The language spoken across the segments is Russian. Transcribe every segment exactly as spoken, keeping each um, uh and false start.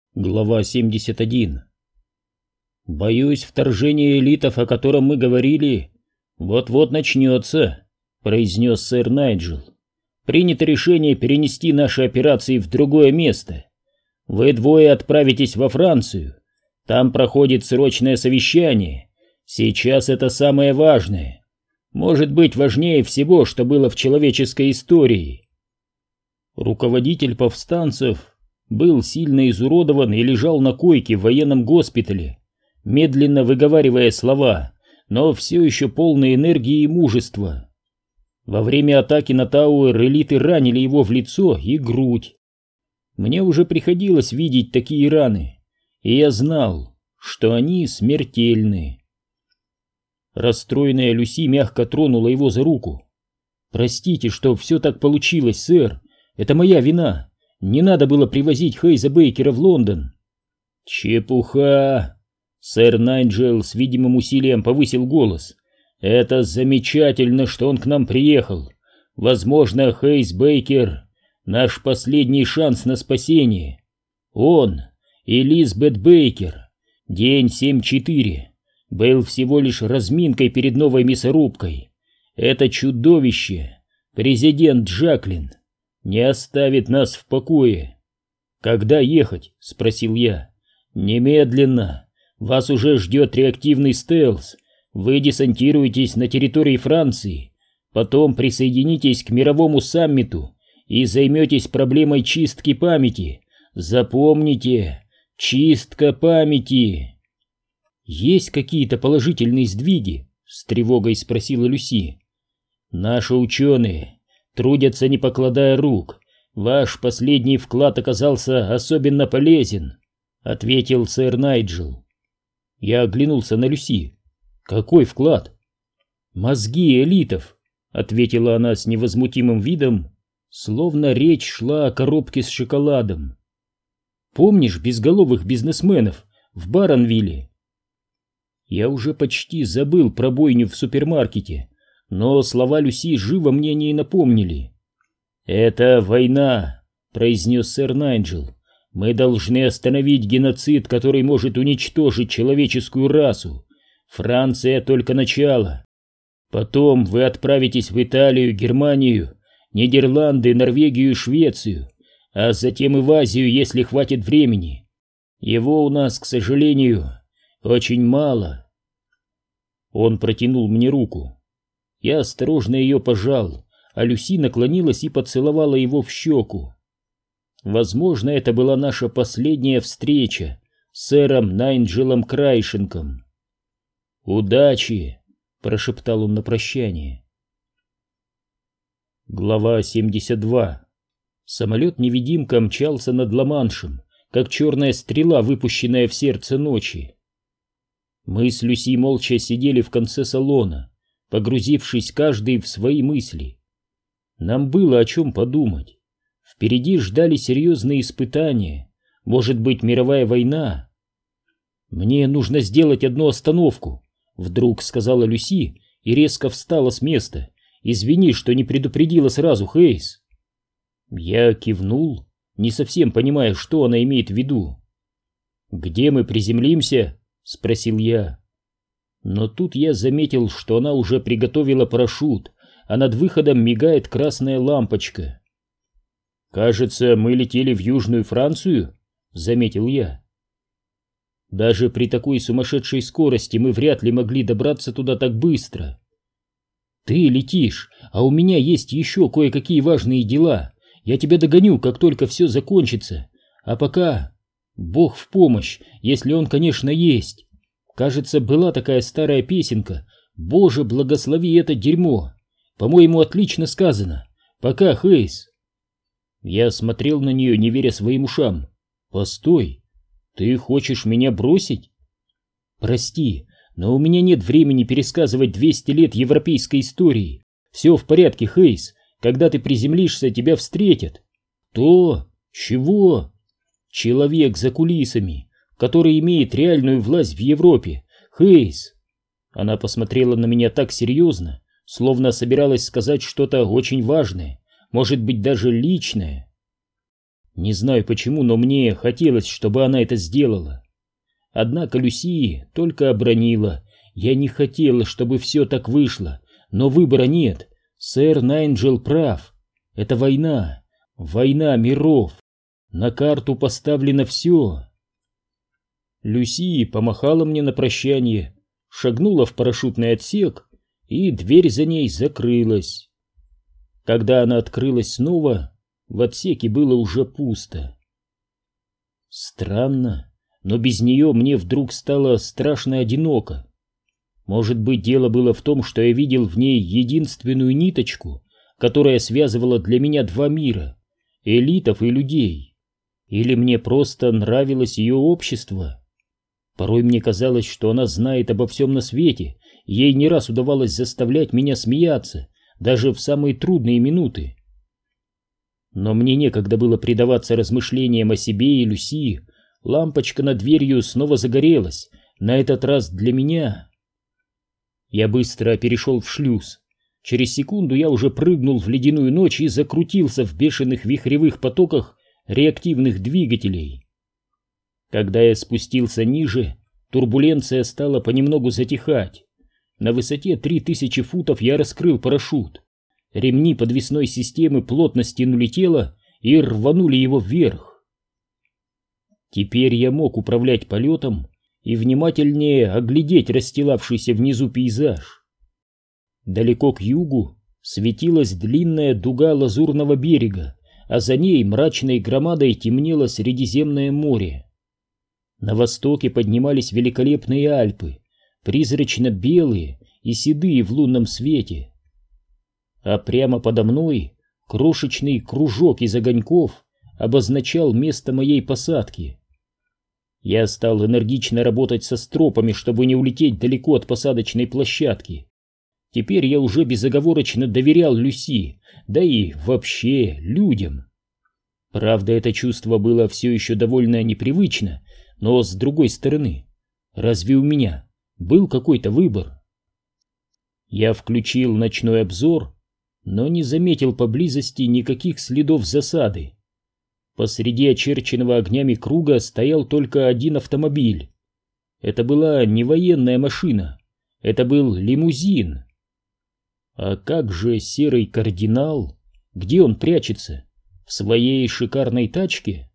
Глава семьдесят один. «Боюсь, вторжение элитов, о котором мы говорили, вот-вот начнется», — произнес сэр Найджел. «Принято решение перенести наши операции в другое место. Вы двое отправитесь во Францию. Там проходит срочное совещание. Сейчас это самое важное. Может быть, важнее всего, что было в человеческой истории». Руководитель повстанцев был сильно изуродован и лежал на койке в военном госпитале, медленно выговаривая слова, но все еще полный энергии и мужества. Во время атаки на Тауэр элиты ранили его в лицо и грудь. Мне уже приходилось видеть такие раны, и я знал, что они смертельны. Расстроенная Люси мягко тронула его за руку. «Простите, что все так получилось, сэр. Это моя вина. Не надо было привозить Хейза Бейкера в Лондон». «Чепуха!» Сэр Найджел с видимым усилием повысил голос. «Это замечательно, что он к нам приехал. Возможно, Хейз Бейкер — наш последний шанс на спасение. Он и Лизбет Бейкер, день семь четыре, был всего лишь разминкой перед новой мясорубкой. Это чудовище, президент Джаклин, не оставит нас в покое». «Когда ехать?» — спросил я. «Немедленно. Вас уже ждет реактивный стелс. Вы десантируетесь на территории Франции, потом присоединитесь к мировому саммиту и займетесь проблемой чистки памяти. Запомните, чистка памяти». «Есть какие-то положительные сдвиги?» — с тревогой спросила Люси. «Наши ученые трудятся, не покладая рук. Ваш последний вклад оказался особенно полезен», — ответил сэр Найджел. Я оглянулся на Люси. «Какой вклад?» «Мозги элитов», — ответила она с невозмутимым видом, словно речь шла о коробке с шоколадом. «Помнишь безголовых бизнесменов в Баронвилле?» Я уже почти забыл про бойню в супермаркете, но слова Люси живо мне не напомнили. «Это война», — произнес сэр Найджел. «Мы должны остановить геноцид, который может уничтожить человеческую расу. Франция — только начало. Потом вы отправитесь в Италию, Германию, Нидерланды, Норвегию и Швецию, а затем и в Азию, если хватит времени. Его у нас, к сожалению, очень мало». Он протянул мне руку. Я осторожно ее пожал, а Люси наклонилась и поцеловала его в щеку. Возможно, это была наша последняя встреча с сэром Найджелом Крайшенком. «Удачи!» — прошептал он на прощание. Глава семьдесят два. Самолет-невидимка мчался над Ла-Маншем, как черная стрела, выпущенная в сердце ночи. Мы с Люси молча сидели в конце салона, погрузившись каждый в свои мысли. Нам было о чем подумать. Впереди ждали серьезные испытания, может быть, мировая война. «Мне нужно сделать одну остановку», — вдруг сказала Люси и резко встала с места. «Извини, что не предупредила сразу, Хейз». Я кивнул, не совсем понимая, что она имеет в виду. «Где мы приземлимся?» — спросил я. Но тут я заметил, что она уже приготовила парашют, а над выходом мигает красная лампочка. «Кажется, мы летели в Южную Францию», — заметил я. «Даже при такой сумасшедшей скорости мы вряд ли могли добраться туда так быстро». «Ты летишь, а у меня есть еще кое-какие важные дела. Я тебя догоню, как только все закончится. А пока... Бог в помощь, если он, конечно, есть. Кажется, была такая старая песенка. Боже, благослови это дерьмо. По-моему, отлично сказано. Пока, Хейз». Я смотрел на нее, не веря своим ушам. «Постой, ты хочешь меня бросить?» «Прости, но у меня нет времени пересказывать двести лет европейской истории. Все в порядке, Хейз. Когда ты приземлишься, тебя встретят». «То? Чего?» «Человек за кулисами, который имеет реальную власть в Европе. Хейз». Она посмотрела на меня так серьезно, словно собиралась сказать что-то очень важное, может быть, даже личное. Не знаю почему, но мне хотелось, чтобы она это сделала. Однако Люси только обронила: «Я не хотела, чтобы все так вышло, но выбора нет. Сэр Найнджел прав. Это война, война миров. На карту поставлено все». Люси помахала мне на прощание, шагнула в парашютный отсек, и дверь за ней закрылась. Когда она открылась снова, в отсеке было уже пусто. Странно, но без нее мне вдруг стало страшно одиноко. Может быть, дело было в том, что я видел в ней единственную ниточку, которая связывала для меня два мира — элитов и людей. Или мне просто нравилось ее общество. Порой мне казалось, что она знает обо всем на свете, и ей не раз удавалось заставлять меня смеяться, даже в самые трудные минуты. Но мне некогда было предаваться размышлениям о себе и Люси. Лампочка над дверью снова загорелась, на этот раз для меня. Я быстро перешел в шлюз. Через секунду я уже прыгнул в ледяную ночь и закрутился в бешеных вихревых потоках реактивных двигателей. Когда я спустился ниже, турбуленция стала понемногу затихать. На высоте три тысячи футов я раскрыл парашют. Ремни подвесной системы плотно стянули тело и рванули его вверх. Теперь я мог управлять полетом и внимательнее оглядеть расстилавшийся внизу пейзаж. Далеко к югу светилась длинная дуга лазурного берега, а за ней мрачной громадой темнело Средиземное море. На востоке поднимались великолепные Альпы, призрачно-белые и седые в лунном свете. А прямо подо мной крошечный кружок из огоньков обозначал место моей посадки. Я стал энергично работать со стропами, чтобы не улететь далеко от посадочной площадки. Теперь я уже безоговорочно доверял Люси, да и вообще людям. Правда, это чувство было все еще довольно непривычно, но с другой стороны, разве у меня был какой-то выбор? Я включил ночной обзор, но не заметил поблизости никаких следов засады. Посреди очерченного огнями круга стоял только один автомобиль. Это была не военная машина, это был лимузин. А как же серый кардинал? Где он прячется? В своей шикарной тачке?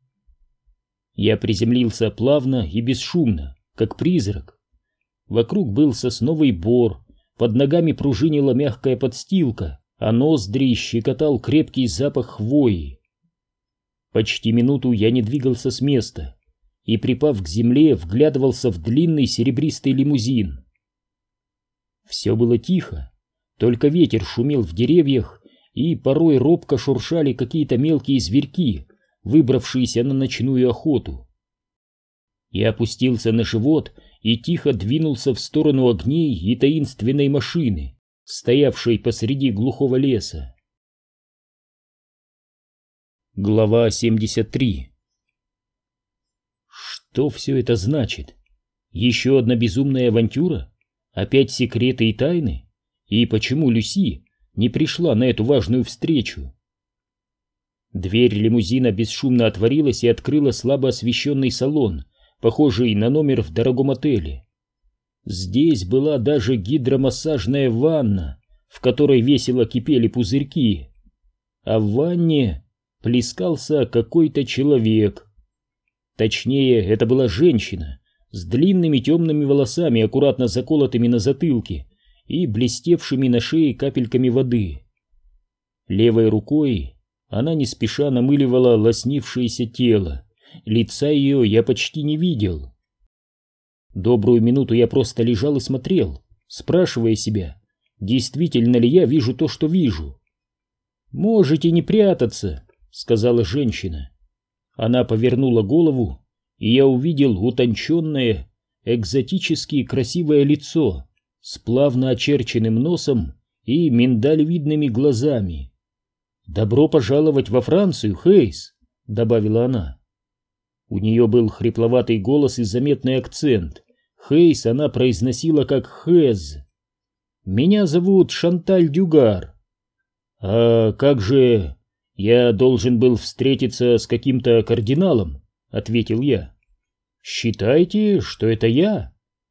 Я приземлился плавно и бесшумно, как призрак. Вокруг был сосновый бор, под ногами пружинила мягкая подстилка, а ноздри щекотал крепкий запах хвои. Почти минуту я не двигался с места и, припав к земле, вглядывался в длинный серебристый лимузин. Все было тихо, только ветер шумел в деревьях, и порой робко шуршали какие-то мелкие зверьки, выбравшиеся на ночную охоту. Я опустился на живот и тихо двинулся в сторону огней и таинственной машины, стоявшей посреди глухого леса. Глава семьдесят три. Что все это значит? Еще одна безумная авантюра? Опять секреты и тайны? И почему Люси не пришла на эту важную встречу? Дверь лимузина бесшумно отворилась и открыла слабо освещенный салон, похожий на номер в дорогом отеле. Здесь была даже гидромассажная ванна, в которой весело кипели пузырьки, а в ванне плескался какой-то человек. Точнее, это была женщина с длинными темными волосами, аккуратно заколотыми на затылке и блестевшими на шее капельками воды. Левой рукой она не спеша намыливала лоснившееся тело. Лица ее я почти не видел. Добрую минуту я просто лежал и смотрел, спрашивая себя, действительно ли я вижу то, что вижу. «Можете не прятаться», — сказала женщина. Она повернула голову, и я увидел утонченное, экзотически красивое лицо с плавно очерченным носом и миндалевидными глазами. «Добро пожаловать во Францию, Хейс», — добавила она. У нее был хрипловатый голос и заметный акцент. Хейс она произносила как Хэз. «Меня зовут Шанталь Дюгар». «А как же...» «Я должен был встретиться с каким-то кардиналом», — ответил я. «Считайте, что это я».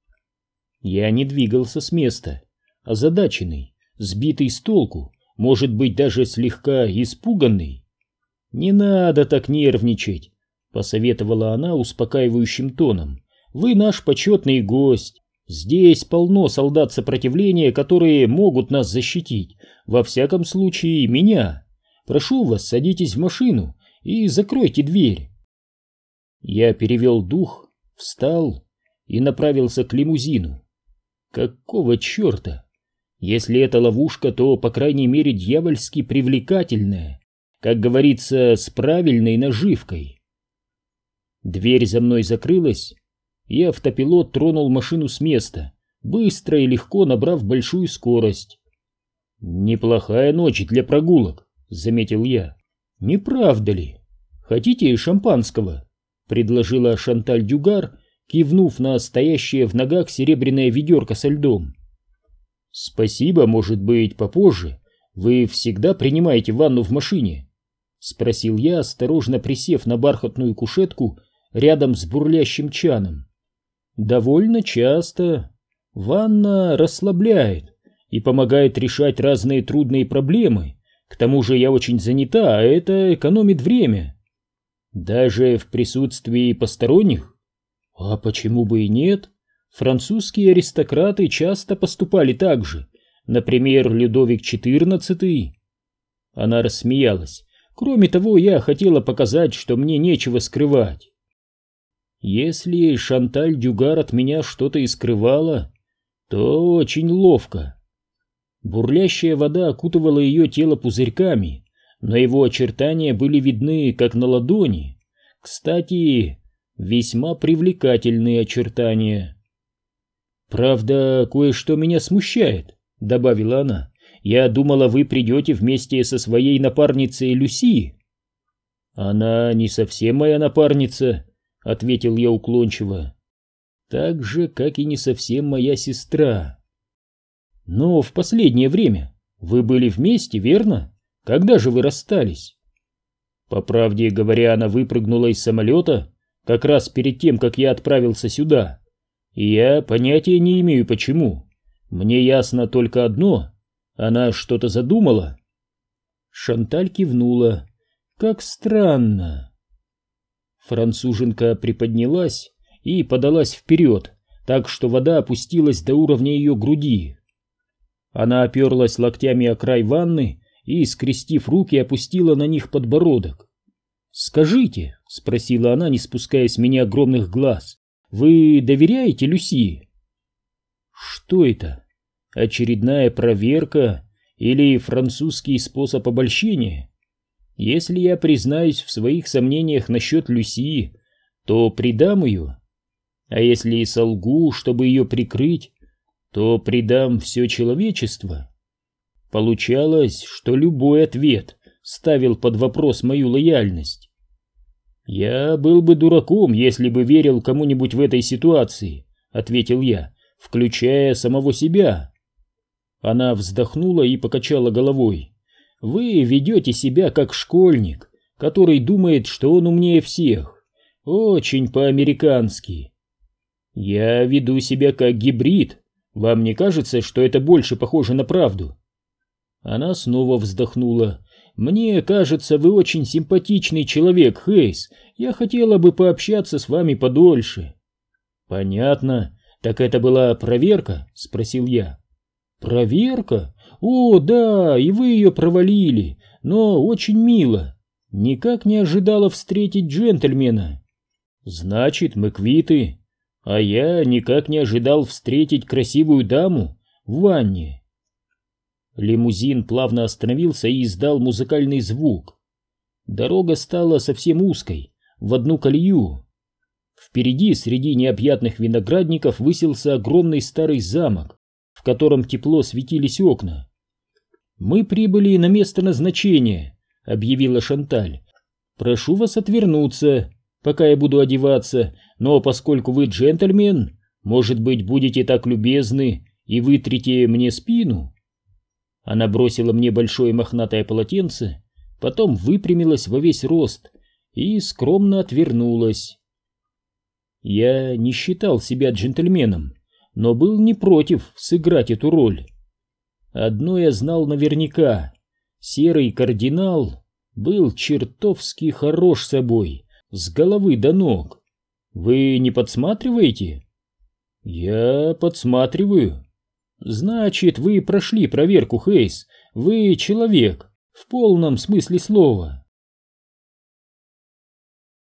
Я не двигался с места, озадаченный, сбитый с толку, может быть, даже слегка испуганный. «Не надо так нервничать», — посоветовала она успокаивающим тоном. «Вы наш почетный гость. Здесь полно солдат сопротивления, которые могут нас защитить. Во всяком случае, меня. Прошу вас, садитесь в машину и закройте дверь». Я перевел дух, встал и направился к лимузину. Какого черта? Если это ловушка, то, по крайней мере, дьявольски привлекательная, как говорится, с правильной наживкой. Дверь за мной закрылась, и автопилот тронул машину с места, быстро и легко набрав большую скорость. «Неплохая ночь для прогулок», — заметил я. «Не правда ли? Хотите шампанского?» — предложила Шанталь Дюгар, кивнув на стоящее в ногах серебряное ведерко со льдом. «Спасибо, может быть, попозже. Вы всегда принимаете ванну в машине?» — спросил я, осторожно присев на бархатную кушетку рядом с бурлящим чаном. «Довольно часто. Ванна расслабляет и помогает решать разные трудные проблемы. К тому же я очень занята, а это экономит время. Даже в присутствии посторонних? А почему бы и нет? Французские аристократы часто поступали так же. Например, Людовик четырнадцатый». Она рассмеялась. «Кроме того, я хотела показать, что мне нечего скрывать». Если Шанталь Дюгар от меня что-то и скрывала, то очень ловко. Бурлящая вода окутывала ее тело пузырьками, но его очертания были видны как на ладони. Кстати, весьма привлекательные очертания. «Правда, кое-что меня смущает», — добавила она. «Я думала, вы придете вместе со своей напарницей Люси». «Она не совсем моя напарница», — ответил я уклончиво. «Так же, как и не совсем моя сестра». «Но в последнее время вы были вместе, верно? Когда же вы расстались?» По правде говоря, она выпрыгнула из самолета как раз перед тем, как я отправился сюда. И я понятия не имею, почему. Мне ясно только одно — она что-то задумала. Шанталь кивнула. «Как странно». Француженка приподнялась и подалась вперед, так что вода опустилась до уровня ее груди. Она оперлась локтями о край ванны и, скрестив руки, опустила на них подбородок. «Скажите», — спросила она, не спуская с меня огромных глаз, — «вы доверяете Люси?» Что это? Очередная проверка или французский способ обольщения? Если я признаюсь в своих сомнениях насчет Люси, то предам ее. А если и солгу, чтобы ее прикрыть, то предам все человечество. Получалось, что любой ответ ставил под вопрос мою лояльность. «Я был бы дураком, если бы верил кому-нибудь в этой ситуации», — ответил я, включая самого себя. Она вздохнула и покачала головой. «Вы ведете себя как школьник, который думает, что он умнее всех. Очень по-американски». «Я веду себя как гибрид. Вам не кажется, что это больше похоже на правду?» Она снова вздохнула. «Мне кажется, вы очень симпатичный человек, Хейс. Я хотела бы пообщаться с вами подольше». «Понятно. Так это была проверка?» — спросил я. «Проверка? О, да, и вы ее провалили, но очень мило. Никак не ожидала встретить джентльмена». «Значит, мы квиты. А я никак не ожидал встретить красивую даму в ванне». Лимузин плавно остановился и издал музыкальный звук. Дорога стала совсем узкой, в одну колею. Впереди, среди необъятных виноградников, высился огромный старый замок, в котором тепло светились окна. «Мы прибыли на место назначения», — объявила Шанталь. «Прошу вас отвернуться, пока я буду одеваться, но поскольку вы джентльмен, может быть, будете так любезны и вытрите мне спину?» Она бросила мне большое мохнатое полотенце, потом выпрямилась во весь рост и скромно отвернулась. Я не считал себя джентльменом, но был не против сыграть эту роль. Одно я знал наверняка: серый кардинал был чертовски хорош собой, с головы до ног. Вы не подсматриваете? Я подсматриваю. Значит, вы прошли проверку, Хейс. Вы человек, в полном смысле слова.